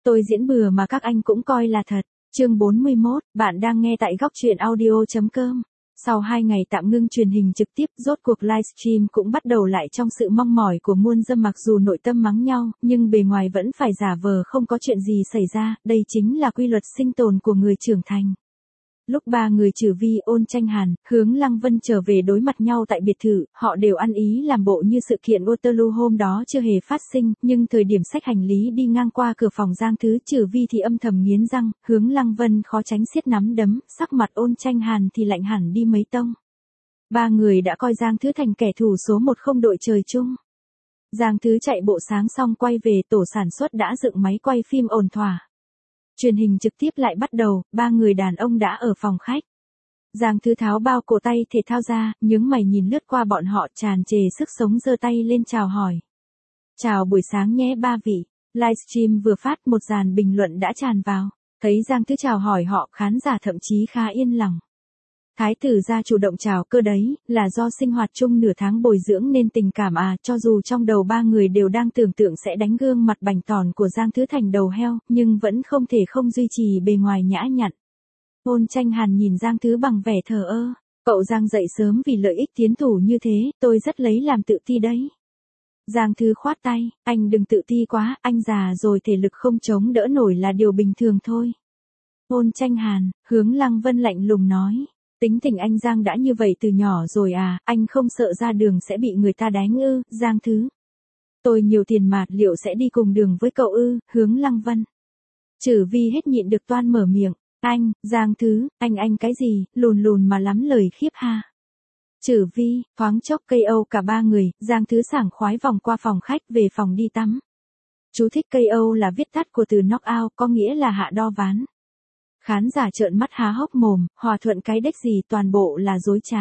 Tôi diễn bừa mà các anh cũng coi là thật. Chương 41, bạn đang nghe tại góc truyện audio.com. Sau 2 ngày tạm ngưng truyền hình trực tiếp, rốt cuộc livestream cũng bắt đầu lại trong sự mong mỏi của muôn dân. Mặc dù nội tâm mắng nhau, nhưng bề ngoài vẫn phải giả vờ không có chuyện gì xảy ra, đây chính là quy luật sinh tồn của người trưởng thành. Lúc ba người Trử Vi, Ôn Tranh Hàn, Hướng Lăng Vân trở về đối mặt nhau tại biệt thự, họ đều ăn ý làm bộ như sự kiện Waterloo hôm đó chưa hề phát sinh, nhưng thời điểm xách hành lý đi ngang qua cửa phòng Giang Thứ, Trử Vi thì âm thầm nghiến răng, Hướng Lăng Vân khó tránh siết nắm đấm, sắc mặt Ôn Tranh Hàn thì lạnh hẳn đi mấy tông. Ba người đã coi Giang Thứ thành kẻ thù số 1 không đội trời chung. Giang Thứ chạy bộ sáng xong quay về, tổ sản xuất đã dựng máy quay phim ổn thỏa. Truyền hình trực tiếp lại bắt đầu, ba người đàn ông đã ở phòng khách. Giang Thứ tháo bao cổ tay thể thao ra, nhướng mày nhìn lướt qua bọn họ, tràn trề sức sống giơ tay lên chào hỏi. Chào buổi sáng nhé ba vị. Livestream vừa phát, một dàn bình luận đã tràn vào. Thấy Giang Thứ chào hỏi họ, khán giả thậm chí khá yên lòng. Thái tử gia chủ động chào, cơ đấy, là do sinh hoạt chung nửa tháng bồi dưỡng nên tình cảm à. Cho dù trong đầu ba người đều đang tưởng tượng sẽ đánh gương mặt bảnh tỏn của Giang Thứ thành đầu heo, nhưng vẫn không thể không duy trì bề ngoài nhã nhặn. Ôn Tranh Hàn nhìn Giang Thứ bằng vẻ thờ ơ. Cậu Giang dậy sớm vì lợi ích tiến thủ như thế, tôi rất lấy làm tự ti đấy. Giang Thứ khoát tay, anh đừng tự ti quá, anh già rồi thể lực không chống đỡ nổi là điều bình thường thôi. Ôn Tranh Hàn, Hướng Lăng Vân lạnh lùng nói. Tính tình anh Giang đã như vậy từ nhỏ rồi à, anh không sợ ra đường sẽ bị người ta đánh ư? Giang Thứ. Tôi nhiều tiền mà, liệu sẽ đi cùng đường với cậu ư? Hướng Lăng Vân. Trử Vi hết nhịn được toan mở miệng. Anh, Giang Thứ, anh cái gì, lùn mà lắm lời khiếp ha. Trử Vi, thoáng chốc cây Âu cả ba người, Giang Thứ sảng khoái vòng qua phòng khách về phòng đi tắm. Chú thích cây Âu là viết tắt của từ knock out, có nghĩa là hạ đo ván. Khán giả trợn mắt há hốc mồm, hòa thuận cái đếch gì, toàn bộ là dối trá.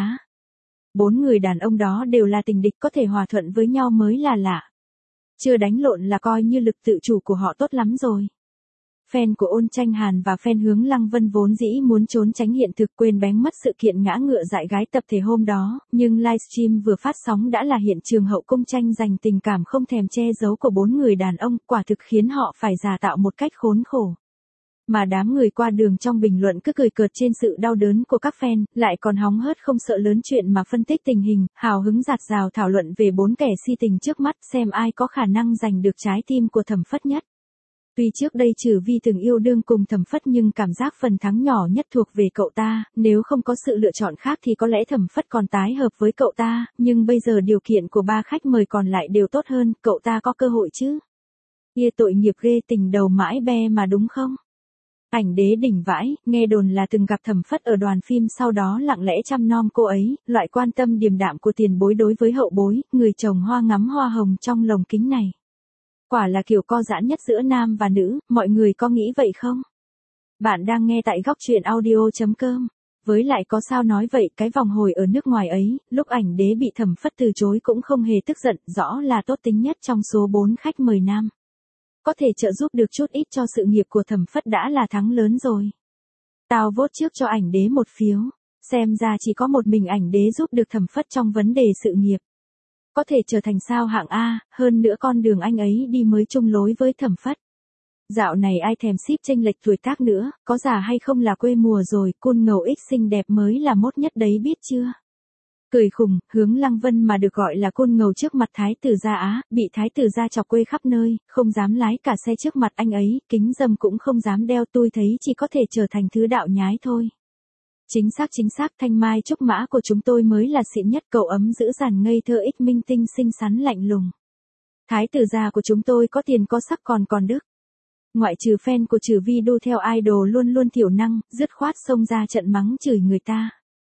4 người đàn ông đó đều là tình địch, có thể hòa thuận với nhau mới là lạ. Chưa đánh lộn là coi như lực tự chủ của họ tốt lắm rồi. Fan của Ôn Tranh Hàn và fan Hướng Lăng Vân vốn dĩ muốn trốn tránh hiện thực, quên bén mất sự kiện ngã ngựa dại gái tập thể hôm đó, nhưng livestream vừa phát sóng đã là hiện trường hậu cung tranh giành tình cảm không thèm che giấu của 4 người đàn ông, quả thực khiến họ phải giả tạo một cách khốn khổ. Mà đám người qua đường trong bình luận cứ cười cợt trên sự đau đớn của các fan, lại còn hóng hớt không sợ lớn chuyện mà phân tích tình hình, hào hứng dạt dào thảo luận về 4 kẻ si tình trước mắt, xem ai có khả năng giành được trái tim của Thẩm Phất nhất. Tuy trước đây Trử Vi từng yêu đương cùng Thẩm Phất nhưng cảm giác phần thắng nhỏ nhất thuộc về cậu ta, nếu không có sự lựa chọn khác thì có lẽ Thẩm Phất còn tái hợp với cậu ta, nhưng bây giờ điều kiện của ba khách mời còn lại đều tốt hơn, cậu ta có cơ hội chứ. Kia tội nghiệp ghê, tình đầu mãi be mà đúng không? Ảnh Đế đỉnh vãi, nghe đồn là từng gặp Thẩm Phất ở đoàn phim, sau đó lặng lẽ chăm nom cô ấy, loại quan tâm điềm đạm của tiền bối đối với hậu bối, người chồng hoa ngắm hoa hồng trong lồng kính này. Quả là kiểu co giãn nhất giữa nam và nữ, mọi người có nghĩ vậy không? Bạn đang nghe tại góc truyện audio.com. Với lại có sao nói vậy, cái vòng hồi ở nước ngoài ấy, lúc Ảnh Đế bị Thẩm Phất từ chối cũng không hề tức giận, rõ là tốt tính nhất trong số 4 khách mời nam. Có thể trợ giúp được chút ít cho sự nghiệp của Thẩm Phất đã là thắng lớn rồi. Tao vote trước cho Ảnh Đế 1 phiếu. Xem ra chỉ có một mình Ảnh Đế giúp được Thẩm Phất trong vấn đề sự nghiệp. Có thể trở thành sao hạng A, hơn nữa con đường anh ấy đi mới chung lối với Thẩm Phất. Dạo này ai thèm ship chênh lệch tuổi tác nữa, có già hay không là quê mùa rồi, cun ngầu ích xinh đẹp mới là mốt nhất đấy biết chưa. Cười khùng, Hướng Lăng Vân mà được gọi là côn ngầu trước mặt Thái tử gia á, bị Thái tử gia chọc quê khắp nơi, không dám lái cả xe trước mặt anh ấy, kính râm cũng không dám đeo, tôi thấy chỉ có thể trở thành thứ đạo nhái thôi. Chính xác, thanh mai trúc mã của chúng tôi mới là xịn nhất, cậu ấm dữ dằn ngây thơ ích minh tinh xinh xắn lạnh lùng. Thái tử gia của chúng tôi có tiền có sắc còn đức. Ngoại trừ fan của Trử Vi đu theo idol luôn luôn thiểu năng, dứt khoát xông ra trận mắng chửi người ta.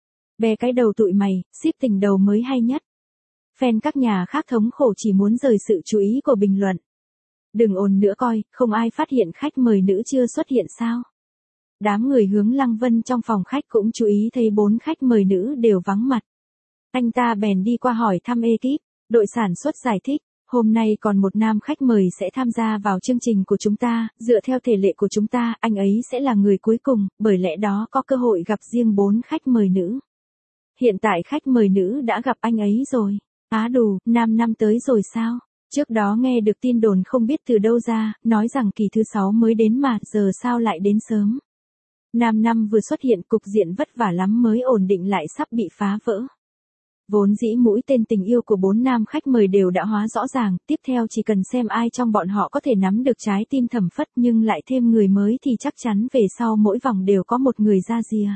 Bè cái đầu tụi mày, ship tình đầu mới hay nhất. Fan các nhà khác thống khổ chỉ muốn rời sự chú ý của bình luận. Đừng ồn nữa coi, không ai phát hiện khách mời nữ chưa xuất hiện sao. Đám người Hướng Lăng Vân trong phòng khách cũng chú ý thấy 4 khách mời nữ đều vắng mặt. Anh ta bèn đi qua hỏi thăm ekip, đội sản xuất giải thích, hôm nay còn một nam khách mời sẽ tham gia vào chương trình của chúng ta, dựa theo thể lệ của chúng ta, anh ấy sẽ là người cuối cùng, bởi lẽ đó có cơ hội gặp riêng 4 khách mời nữ. Hiện tại khách mời nữ đã gặp anh ấy rồi. Á đù, nam năm tới rồi sao? Trước đó nghe được tin đồn không biết từ đâu ra, nói rằng kỳ thứ 6 mới đến mà, giờ sao lại đến sớm. Nam năm vừa xuất hiện cục diện vất vả lắm mới ổn định lại sắp bị phá vỡ. Vốn dĩ mũi tên tình yêu của 4 nam khách mời đều đã hóa rõ ràng, tiếp theo chỉ cần xem ai trong bọn họ có thể nắm được trái tim Thẩm Phất nhưng lại thêm người mới thì chắc chắn về sau mỗi vòng đều có một người ra rìa.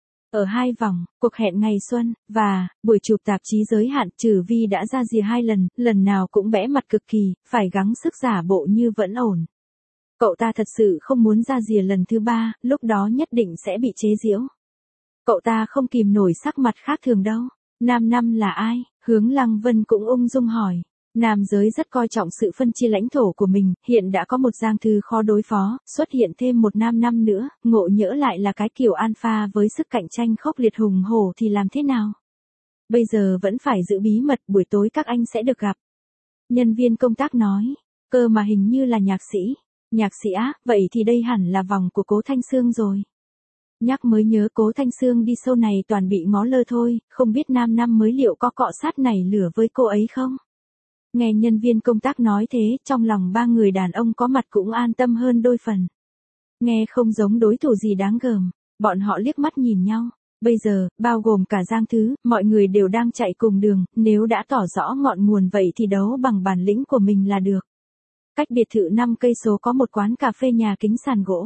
Ở 2 vòng, cuộc hẹn ngày xuân, và buổi chụp tạp chí giới hạn Trừ Vi đã ra rìa 2 lần, lần nào cũng bẽ mặt cực kỳ, phải gắng sức giả bộ như vẫn ổn. Cậu ta thật sự không muốn ra rìa lần thứ 3, lúc đó nhất định sẽ bị chế giễu. Cậu ta không kìm nổi sắc mặt khác thường đâu. Nam năm là ai? Hướng Lăng Vân cũng ung dung hỏi. Nam giới rất coi trọng sự phân chia lãnh thổ của mình, hiện đã có một Giang Thư khó đối phó, xuất hiện thêm một Nam năm nữa, ngộ nhỡ lại là cái kiểu alpha với sức cạnh tranh khốc liệt hùng hổ thì làm thế nào? Bây giờ vẫn phải giữ bí mật, buổi tối các anh sẽ được gặp. Nhân viên công tác nói, cơ mà hình như là nhạc sĩ. Nhạc sĩ á, vậy thì đây hẳn là vòng của Cố Thanh Sương rồi. Nhắc mới nhớ Cố Thanh Sương đi show này toàn bị ngó lơ thôi, không biết Nam năm mới liệu có cọ sát nảy lửa với cô ấy không? Nghe nhân viên công tác nói thế, trong lòng 3 người đàn ông có mặt cũng an tâm hơn đôi phần. Nghe không giống đối thủ gì đáng gờm, bọn họ liếc mắt nhìn nhau. Bây giờ, bao gồm cả Giang Thứ, mọi người đều đang chạy cùng đường, nếu đã tỏ rõ ngọn nguồn vậy thì đấu bằng bản lĩnh của mình là được. Cách biệt thự 5 cây số có một quán cà phê nhà kính sàn gỗ.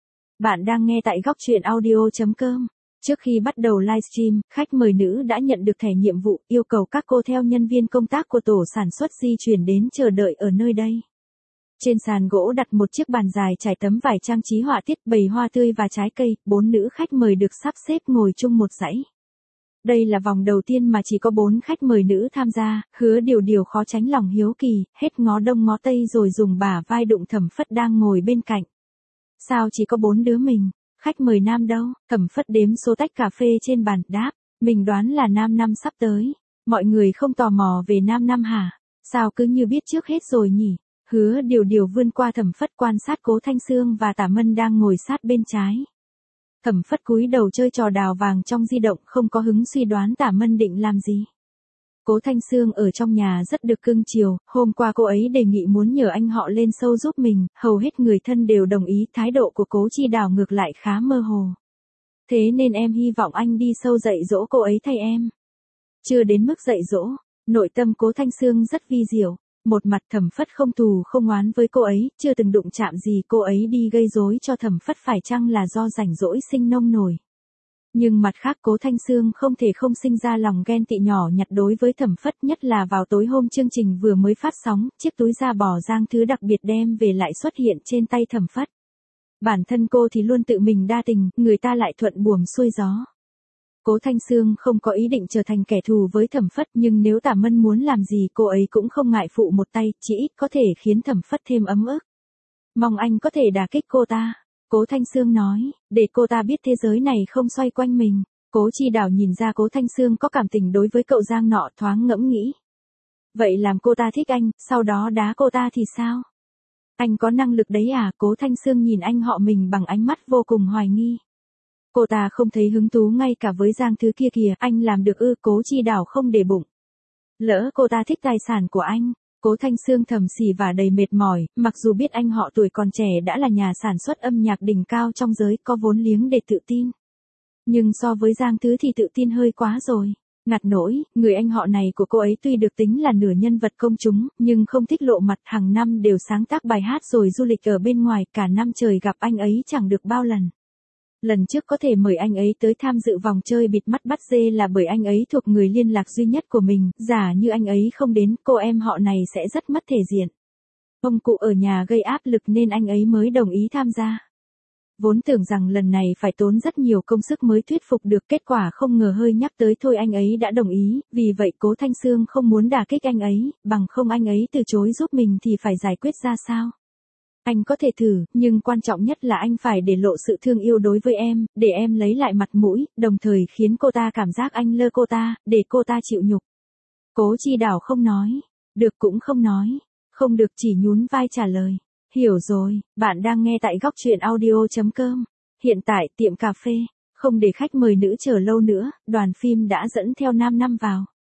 Bạn đang nghe tại góc truyện audio.com. Trước khi bắt đầu livestream, khách mời nữ đã nhận được thẻ nhiệm vụ, yêu cầu các cô theo nhân viên công tác của tổ sản xuất di chuyển đến chờ đợi ở nơi đây. Trên sàn gỗ đặt một chiếc bàn dài trải tấm vải trang trí họa tiết bày hoa tươi và trái cây, 4 nữ khách mời được sắp xếp ngồi chung một dãy. Đây là vòng đầu tiên mà chỉ có 4 khách mời nữ tham gia, Hứa Điều khó tránh lòng hiếu kỳ, hết ngó đông ngó tây rồi dùng bả vai đụng Thẩm Phất đang ngồi bên cạnh. Sao chỉ có 4 đứa mình, khách mời nam đâu? Thẩm Phất đếm số tách cà phê trên bàn, đáp, mình đoán là Nam năm sắp tới. Mọi người không tò mò về Nam năm hả? Sao cứ như biết trước hết rồi nhỉ? Hứa Điều vươn qua Thẩm Phất quan sát Cố Thanh Sương và Tả Mân đang ngồi sát bên trái. Thẩm Phất cúi đầu chơi trò đào vàng trong di động, không có hứng suy đoán Tả Mân định làm gì. Cố Thanh Sương ở trong nhà rất được cưng chiều, hôm qua cô ấy đề nghị muốn nhờ anh họ lên show giúp mình, hầu hết người thân đều đồng ý, thái độ của Cố Chi Đào ngược lại khá mơ hồ. Thế nên em hy vọng anh đi show dạy dỗ cô ấy thay em. Chưa đến mức dạy dỗ, nội tâm Cố Thanh Sương rất vi diệu. Một mặt Thẩm Phất không thù không oán với cô ấy, chưa từng đụng chạm gì cô ấy đi gây rối cho Thẩm Phất phải chăng là do rảnh rỗi sinh nông nổi. Nhưng mặt khác Cố Thanh Sương không thể không sinh ra lòng ghen tị nhỏ nhặt đối với Thẩm Phất, nhất là vào tối hôm chương trình vừa mới phát sóng, chiếc túi da bò Giang Thứ đặc biệt đem về lại xuất hiện trên tay Thẩm Phất. Bản thân cô thì luôn tự mình đa tình, người ta lại thuận buồm xuôi gió. Cố Thanh Sương không có ý định trở thành kẻ thù với Thẩm Phất, nhưng nếu Tả Mân muốn làm gì cô ấy cũng không ngại phụ một tay, chỉ ít có thể khiến Thẩm Phất thêm ấm ức. Mong anh có thể đả kích cô ta. Cố Thanh Sương nói, để cô ta biết thế giới này không xoay quanh mình. Cố Chi Đào nhìn ra Cố Thanh Sương có cảm tình đối với cậu Giang nọ, thoáng ngẫm nghĩ. Vậy làm cô ta thích anh, sau đó đá cô ta thì sao? Anh có năng lực đấy à? Cố Thanh Sương nhìn anh họ mình bằng ánh mắt vô cùng hoài nghi. Cô ta không thấy hứng thú ngay cả với Giang Thứ kia kìa, anh làm được ư? Cố Chi Đào không để bụng. Lỡ cô ta thích tài sản của anh. Cố Thanh Sương thầm xì và đầy mệt mỏi, mặc dù biết anh họ tuổi còn trẻ đã là nhà sản xuất âm nhạc đỉnh cao trong giới, có vốn liếng để tự tin. Nhưng so với Giang Thứ thì tự tin hơi quá rồi. Ngặt nỗi, người anh họ này của cô ấy tuy được tính là nửa nhân vật công chúng, nhưng không thích lộ mặt, hàng năm đều sáng tác bài hát rồi du lịch ở bên ngoài, cả năm trời gặp anh ấy chẳng được bao lần. Lần trước có thể mời anh ấy tới tham dự vòng chơi bịt mắt bắt dê là bởi anh ấy thuộc người liên lạc duy nhất của mình, giả như anh ấy không đến, cô em họ này sẽ rất mất thể diện. Ông cụ ở nhà gây áp lực nên anh ấy mới đồng ý tham gia. Vốn tưởng rằng lần này phải tốn rất nhiều công sức mới thuyết phục được, kết quả không ngờ hơi nhắc tới thôi anh ấy đã đồng ý, vì vậy Cố Thanh Sương không muốn đả kích anh ấy, bằng không anh ấy từ chối giúp mình thì phải giải quyết ra sao. Anh có thể thử, nhưng quan trọng nhất là anh phải để lộ sự thương yêu đối với em, để em lấy lại mặt mũi, đồng thời khiến cô ta cảm giác anh lơ cô ta, để cô ta chịu nhục. Cố Chi Đào không nói, được cũng không nói, không được chỉ nhún vai trả lời. Hiểu rồi, bạn đang nghe tại góc truyện audio.com. Hiện tại tiệm cà phê, không để khách mời nữ chờ lâu nữa, đoàn phim đã dẫn theo Nam năm vào.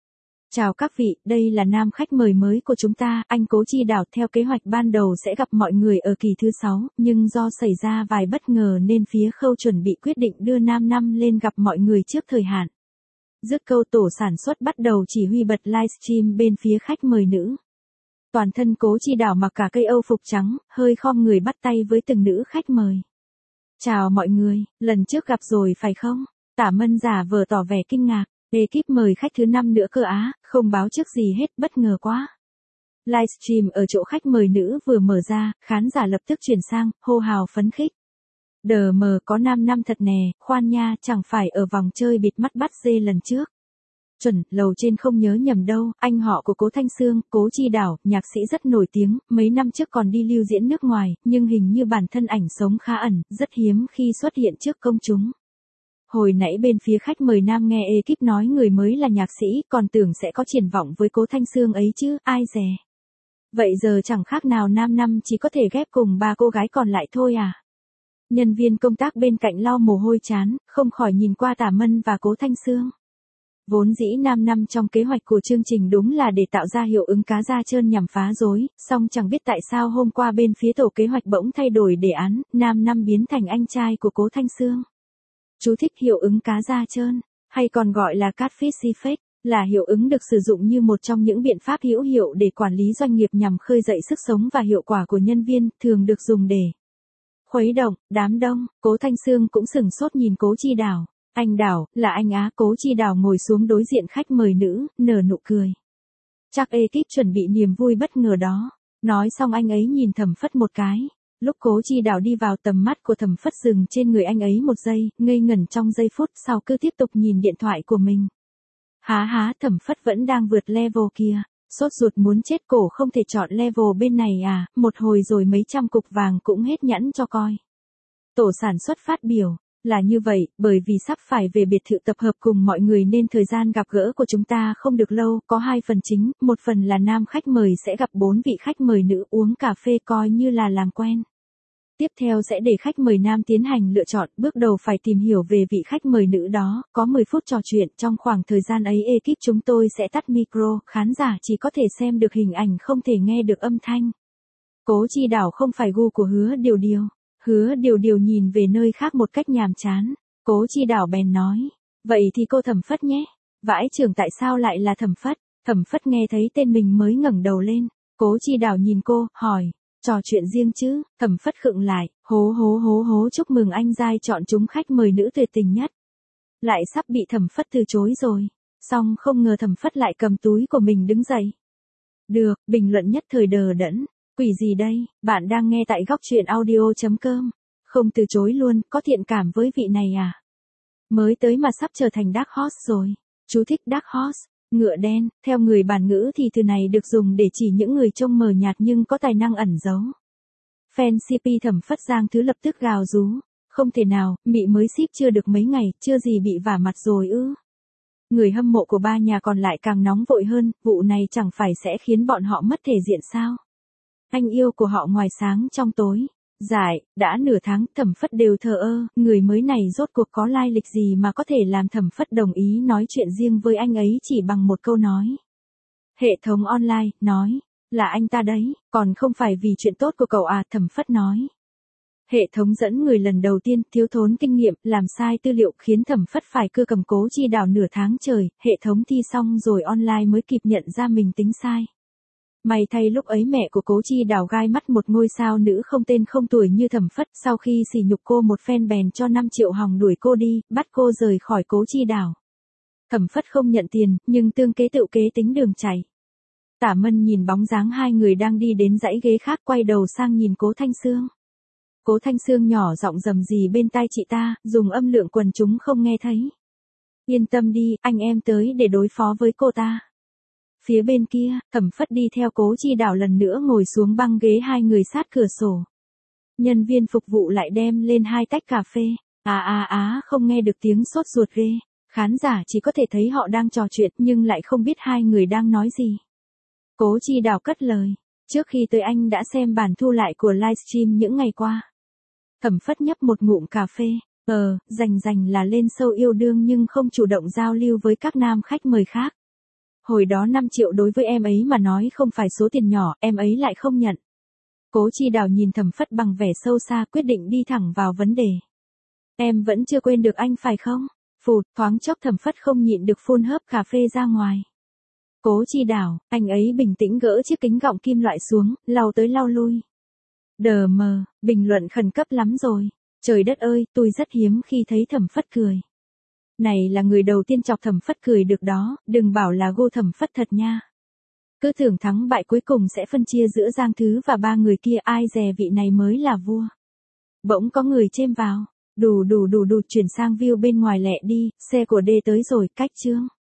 Chào các vị, đây là nam khách mời mới của chúng ta, anh Cố Chi Đảo. Theo kế hoạch ban đầu sẽ gặp mọi người ở kỳ thứ 6, nhưng do xảy ra vài bất ngờ nên phía khâu chuẩn bị quyết định đưa nam năm lên gặp mọi người trước thời hạn. Dứt câu tổ sản xuất bắt đầu chỉ huy bật livestream bên phía khách mời nữ. Toàn thân Cố Chi Đảo mặc cả cây Âu phục trắng, hơi khom người bắt tay với từng nữ khách mời. Chào mọi người, lần trước gặp rồi phải không? Tả Mân giả vờ tỏ vẻ kinh ngạc. Ekip mời khách thứ 5 nữa cơ á, không báo trước gì hết, bất ngờ quá. Livestream ở chỗ khách mời nữ vừa mở ra, khán giả lập tức chuyển sang, hô hào phấn khích. Đờ mờ có nam năm thật nè, khoan nha, chẳng phải ở vòng chơi bịt mắt bắt dê lần trước. Chuẩn, lầu trên không nhớ nhầm đâu, anh họ của Cố Thanh Xương, Cố Chi Đảo, nhạc sĩ rất nổi tiếng, mấy năm trước còn đi lưu diễn nước ngoài, nhưng hình như bản thân ảnh sống khá ẩn, rất hiếm khi xuất hiện trước công chúng. Hồi nãy bên phía khách mời nam nghe ekip nói người mới là nhạc sĩ, còn tưởng sẽ có triển vọng với Cố Thanh Xương ấy chứ, ai dè. Vậy giờ chẳng khác nào nam năm chỉ có thể ghép cùng 3 cô gái còn lại thôi à. Nhân viên công tác bên cạnh lau mồ hôi chán, không khỏi nhìn qua Tả Mân và Cố Thanh Xương. Vốn dĩ nam năm trong kế hoạch của chương trình đúng là để tạo ra hiệu ứng cá da trơn nhằm phá rối, song chẳng biết tại sao hôm qua bên phía tổ kế hoạch bỗng thay đổi đề án, nam năm biến thành anh trai của Cố Thanh Xương. Chú thích hiệu ứng cá da trơn, hay còn gọi là catfish effect, là hiệu ứng được sử dụng như một trong những biện pháp hữu hiệu để quản lý doanh nghiệp nhằm khơi dậy sức sống và hiệu quả của nhân viên, thường được dùng để khuấy động đám đông. Cố Thanh Xương cũng sửng sốt nhìn Cố Chi Đảo. Anh Đảo, là anh á. Cố Chi Đảo ngồi xuống đối diện khách mời nữ, nở nụ cười. Chắc ekip chuẩn bị niềm vui bất ngờ đó. Nói xong anh ấy nhìn Thẩm Phất một cái. Lúc Cố Chi Đảo đi vào tầm mắt của Thẩm Phất dừng trên người anh ấy một giây, ngây ngẩn trong giây phút sau cứ tiếp tục nhìn điện thoại của mình. Há, Thẩm Phất vẫn đang vượt level kia, sốt ruột muốn chết, cổ không thể chọn level bên này à, một hồi rồi mấy trăm cục vàng cũng hết nhãn cho coi. Tổ sản xuất phát biểu, là như vậy, bởi vì sắp phải về biệt thự tập hợp cùng mọi người nên thời gian gặp gỡ của chúng ta không được lâu, có 2 phần chính, một phần là nam khách mời sẽ gặp 4 vị khách mời nữ uống cà phê coi như là làm quen. Tiếp theo sẽ để khách mời nam tiến hành lựa chọn, bước đầu phải tìm hiểu về vị khách mời nữ đó, có 10 phút trò chuyện, trong khoảng thời gian ấy ekip chúng tôi sẽ tắt micro, khán giả chỉ có thể xem được hình ảnh không thể nghe được âm thanh. Cố Chi Đảo không phải gu của Hứa Điều Điều. Hứa Điều Điều nhìn về nơi khác một cách nhàm chán. Cố Chi Đảo bèn nói, vậy thì cô Thẩm Phất nhé. Vãi chưởng, tại sao lại là Thẩm Phất? Thẩm Phất nghe thấy tên mình mới ngẩng đầu lên. Cố Chi Đảo nhìn cô, hỏi, trò chuyện riêng chứ? Thẩm Phất khựng lại, hố, chúc mừng anh giai chọn chúng khách mời nữ tuyệt tình nhất. Lại sắp bị Thẩm Phất từ chối rồi. Xong không ngờ Thẩm Phất lại cầm túi của mình đứng dậy. Được, bình luận nhất thời đờ đẫn. Quỷ gì đây, bạn đang nghe tại góc truyện audio.com. Không từ chối luôn, có thiện cảm với vị này à? Mới tới mà sắp trở thành dark horse rồi. Chú thích dark horse, ngựa đen, theo người bản ngữ thì từ này được dùng để chỉ những người trông mờ nhạt nhưng có tài năng ẩn giấu. Fan CP Thẩm Phất Giang Thứ lập tức gào rú. Không thể nào, mị mới ship chưa được mấy ngày, chưa gì bị vả mặt rồi ư. Người hâm mộ của ba nhà còn lại càng nóng vội hơn, vụ này chẳng phải sẽ khiến bọn họ mất thể diện sao? Anh yêu của họ ngoài sáng trong tối. Giải, đã nửa tháng Thẩm Phất đều thờ ơ, người mới này rốt cuộc có lai lịch gì mà có thể làm Thẩm Phất đồng ý nói chuyện riêng với anh ấy chỉ bằng một câu nói. Hệ thống online, nói, là anh ta đấy, còn không phải vì chuyện tốt của cậu à, Thẩm Phất nói. Hệ thống dẫn người lần đầu tiên thiếu thốn kinh nghiệm, làm sai tư liệu khiến Thẩm Phất phải cưa cầm Cố Chi Đảo nửa tháng trời, hệ thống thi xong rồi online mới kịp nhận ra mình tính sai. May thay lúc ấy mẹ của Cố Chi Đảo gai mắt một ngôi sao nữ không tên không tuổi như Thẩm Phất, sau khi sỉ nhục cô một phen bèn cho 5 triệu hòng đuổi cô đi, bắt cô rời khỏi Cố Chi Đảo. Thẩm Phất không nhận tiền, nhưng tương kế tự kế tính đường chạy. Tả Mân nhìn bóng dáng hai người đang đi đến dãy ghế khác, quay đầu sang nhìn Cố Thanh Xương. Cố Thanh Xương nhỏ giọng rầm rì bên tai chị ta, dùng âm lượng quần chúng không nghe thấy. Yên tâm đi, anh em tới để đối phó với cô ta. Phía bên kia, Thẩm Phất đi theo Cố Chi Đảo lần nữa ngồi xuống băng ghế hai người sát cửa sổ. Nhân viên phục vụ lại đem lên 2 tách cà phê. Không nghe được tiếng sốt ruột ghê. Khán giả chỉ có thể thấy họ đang trò chuyện nhưng lại không biết hai người đang nói gì. Cố Chi Đảo cất lời. Trước khi tới anh đã xem bản thu lại của livestream những ngày qua. Thẩm Phất nhấp một ngụm cà phê. Rành là lên show yêu đương nhưng không chủ động giao lưu với các nam khách mời khác. Hồi đó 5 triệu đối với em ấy mà nói không phải số tiền nhỏ, em ấy lại không nhận. Cố Chi Đào nhìn Thẩm Phất bằng vẻ sâu xa, quyết định đi thẳng vào vấn đề. Em vẫn chưa quên được anh phải không? Phụt, thoáng chốc Thẩm Phất không nhịn được phun hớp cà phê ra ngoài. Cố Chi Đào, anh ấy bình tĩnh gỡ chiếc kính gọng kim loại xuống, lau tới lau lui. Đờ mờ, bình luận khẩn cấp lắm rồi. Trời đất ơi, tôi rất hiếm khi thấy Thẩm Phất cười. Này là người đầu tiên chọc Thẩm Phất cười được đó, đừng bảo là gu Thẩm Phất thật nha. Cứ tưởng thắng bại cuối cùng sẽ phân chia giữa Giang Thứ và ba người kia, ai dè vị này mới là vua. Bỗng có người chêm vào. Đủ, chuyển sang view bên ngoài lẹ đi, xe của D tới rồi, cách chương.